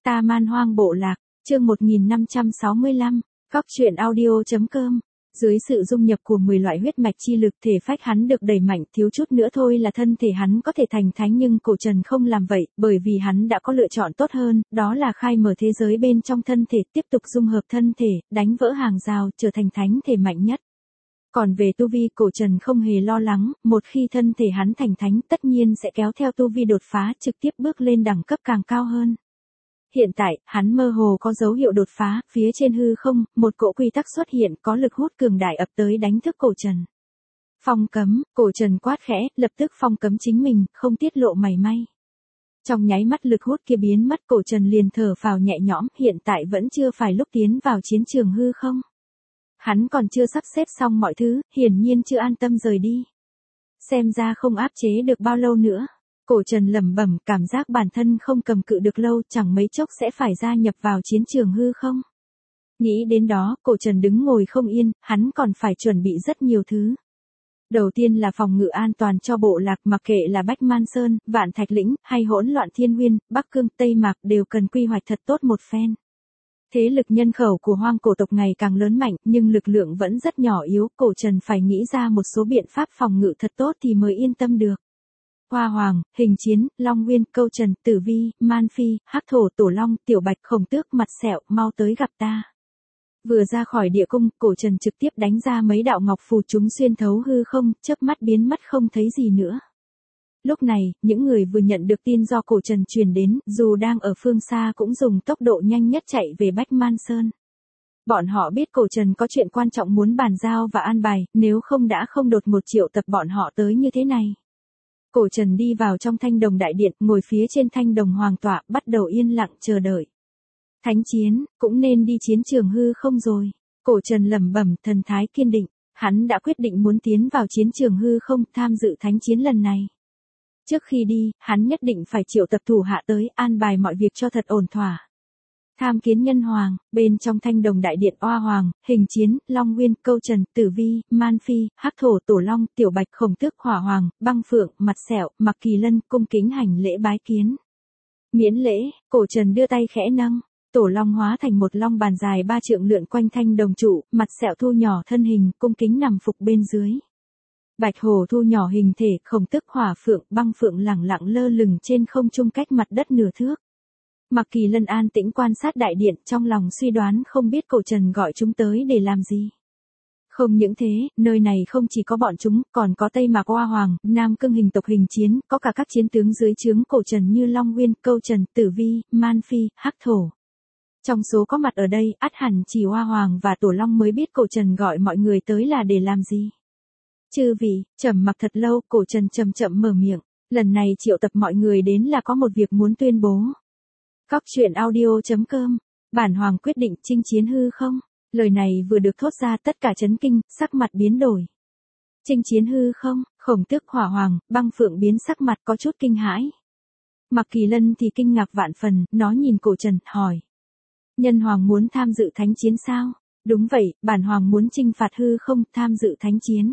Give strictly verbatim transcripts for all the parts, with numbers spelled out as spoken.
Ta Man Hoang Bộ Lạc, chương một nghìn năm trăm sáu mươi lăm, Cóc truyện audio.com. Dưới sự dung nhập của mười loại huyết mạch chi lực, thể phách hắn được đẩy mạnh, thiếu chút nữa thôi là thân thể hắn có thể thành thánh, nhưng Cổ Trần không làm vậy, bởi vì hắn đã có lựa chọn tốt hơn, đó là khai mở thế giới bên trong thân thể, tiếp tục dung hợp thân thể, đánh vỡ hàng rào, trở thành thánh thể mạnh nhất. Còn về tu vi, Cổ Trần không hề lo lắng, một khi thân thể hắn thành thánh, tất nhiên sẽ kéo theo tu vi đột phá, trực tiếp bước lên đẳng cấp càng cao hơn. Hiện tại, hắn mơ hồ có dấu hiệu đột phá, phía trên hư không, một cỗ quy tắc xuất hiện, có lực hút cường đại ập tới đánh thức Cổ Trần. Phong cấm, Cổ Trần quát khẽ, lập tức phong cấm chính mình, không tiết lộ mảy may. Trong nháy mắt lực hút kia biến mất, Cổ Trần liền thở phào nhẹ nhõm, hiện tại vẫn chưa phải lúc tiến vào chiến trường hư không. Hắn còn chưa sắp xếp xong mọi thứ, hiển nhiên chưa an tâm rời đi. Xem ra không áp chế được bao lâu nữa. Cổ Trần lẩm bẩm, cảm giác bản thân không cầm cự được lâu, chẳng mấy chốc sẽ phải gia nhập vào chiến trường hư không. Nghĩ đến đó, Cổ Trần đứng ngồi không yên, hắn còn phải chuẩn bị rất nhiều thứ. Đầu tiên là phòng ngự an toàn cho bộ lạc, mặc kệ là Bách Man Sơn, Vạn Thạch Lĩnh, hay hỗn loạn Thiên Nguyên, Bắc Cương, Tây Mạc đều cần quy hoạch thật tốt một phen. Thế lực nhân khẩu của hoang cổ tộc ngày càng lớn mạnh, nhưng lực lượng vẫn rất nhỏ yếu, Cổ Trần phải nghĩ ra một số biện pháp phòng ngự thật tốt thì mới yên tâm được. Hoa Hoàng, Hình Chiến, Long Nguyên, Câu Trần, Tử Vi, Man Phi, Hắc Thổ, Tổ Long, Tiểu Bạch, Khổng Tước, Mặt Sẹo, mau tới gặp ta. Vừa ra khỏi địa cung, Cổ Trần trực tiếp đánh ra mấy đạo ngọc phù, chúng xuyên thấu hư không, chớp mắt biến mất không thấy gì nữa. Lúc này, những người vừa nhận được tin do Cổ Trần truyền đến, dù đang ở phương xa cũng dùng tốc độ nhanh nhất chạy về Bách Man Sơn. Bọn họ biết Cổ Trần có chuyện quan trọng muốn bàn giao và an bài, nếu không đã không đột một triệu tập bọn họ tới như thế này. Cổ Trần đi vào trong thanh đồng đại điện, ngồi phía trên thanh đồng hoàng tọa, bắt đầu yên lặng chờ đợi. Thánh chiến, cũng nên đi chiến trường hư không rồi. Cổ Trần lẩm bẩm, thần thái kiên định, hắn đã quyết định muốn tiến vào chiến trường hư không, tham dự thánh chiến lần này. Trước khi đi, hắn nhất định phải triệu tập thủ hạ tới, an bài mọi việc cho thật ổn thỏa. Tham kiến Nhân Hoàng, bên trong thanh đồng đại điện, Hoa Hoàng, Hình Chiến, Long Nguyên, Câu Trần, Tử Vi, Man Phi, Hắc Thổ, Tổ Long, Tiểu Bạch, Khổng Tước, Hỏa Hoàng, Băng Phượng, Mặt Sẹo, Mặc Kỳ Lân, cung kính hành lễ bái kiến. Miễn lễ, Cổ Trần đưa tay khẽ nâng, Tổ Long hóa thành một long bàn dài ba trượng lượn quanh thanh đồng trụ, Mặt Sẹo thu nhỏ thân hình, cung kính nằm phục bên dưới. Bạch Hổ thu nhỏ hình thể, Khổng Tước, Hỏa Phượng, Băng Phượng lẳng lặng lơ lửng trên không trung cách mặt đất nửa thước. Mặc Kỳ Lân an tĩnh quan sát đại điện, trong lòng suy đoán không biết Cổ Trần gọi chúng tới để làm gì. Không những thế, nơi này không chỉ có bọn chúng, còn có Tây Mạc Hoa Hoàng, Nam Cương hình tộc Hình Chiến, có cả các chiến tướng dưới trướng Cổ Trần như Long Nguyên, Câu Trần, Tử Vi, Man Phi, Hắc Thổ. Trong số có mặt ở đây, ắt hẳn chỉ Hoa Hoàng và Tổ Long mới biết Cổ Trần gọi mọi người tới là để làm gì. Chư vị, trầm mặc thật lâu, Cổ Trần chậm chậm mở miệng, lần này triệu tập mọi người đến là có một việc muốn tuyên bố. Cóc truyện audio.com, bản hoàng quyết định chinh chiến hư không. Lời này vừa được thốt ra, tất cả chấn kinh, sắc mặt biến đổi. Chinh chiến hư không, Khổng Tước, Hỏa Hoàng, Băng Phượng biến sắc mặt có chút kinh hãi. Mặc Kỳ Lân thì kinh ngạc vạn phần, nó nhìn Cổ Trần, hỏi. Nhân Hoàng muốn tham dự thánh chiến sao? Đúng vậy, bản hoàng muốn chinh phạt hư không, tham dự thánh chiến.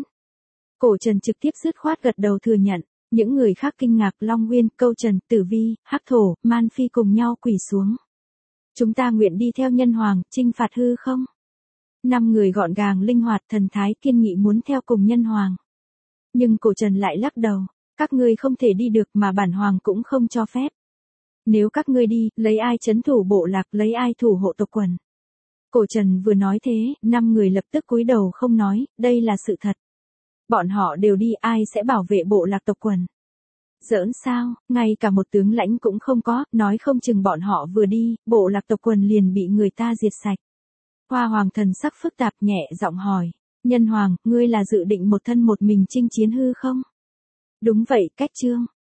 Cổ Trần trực tiếp dứt khoát gật đầu thừa nhận. Những người khác kinh ngạc, Long Nguyên, Câu Trần, Tử Vi, Hắc Thổ, Man Phi cùng nhau quỳ xuống. Chúng ta nguyện đi theo Nhân Hoàng, chinh phạt hư không? Năm người gọn gàng linh hoạt, thần thái kiên nghị muốn theo cùng Nhân Hoàng. Nhưng Cổ Trần lại lắc đầu, các ngươi không thể đi được mà bản hoàng cũng không cho phép. Nếu các ngươi đi, lấy ai trấn thủ bộ lạc, lấy ai thủ hộ tộc quần. Cổ Trần vừa nói thế, năm người lập tức cúi đầu không nói, đây là sự thật. Bọn họ đều đi, ai sẽ bảo vệ bộ lạc tộc quần? Giỡn sao, ngay cả một tướng lãnh cũng không có, nói không chừng bọn họ vừa đi, bộ lạc tộc quần liền bị người ta diệt sạch. Hoa Hoàng thần sắc phức tạp, nhẹ giọng hỏi, Nhân Hoàng, ngươi là dự định một thân một mình chinh chiến hư không? Đúng vậy, cách chương.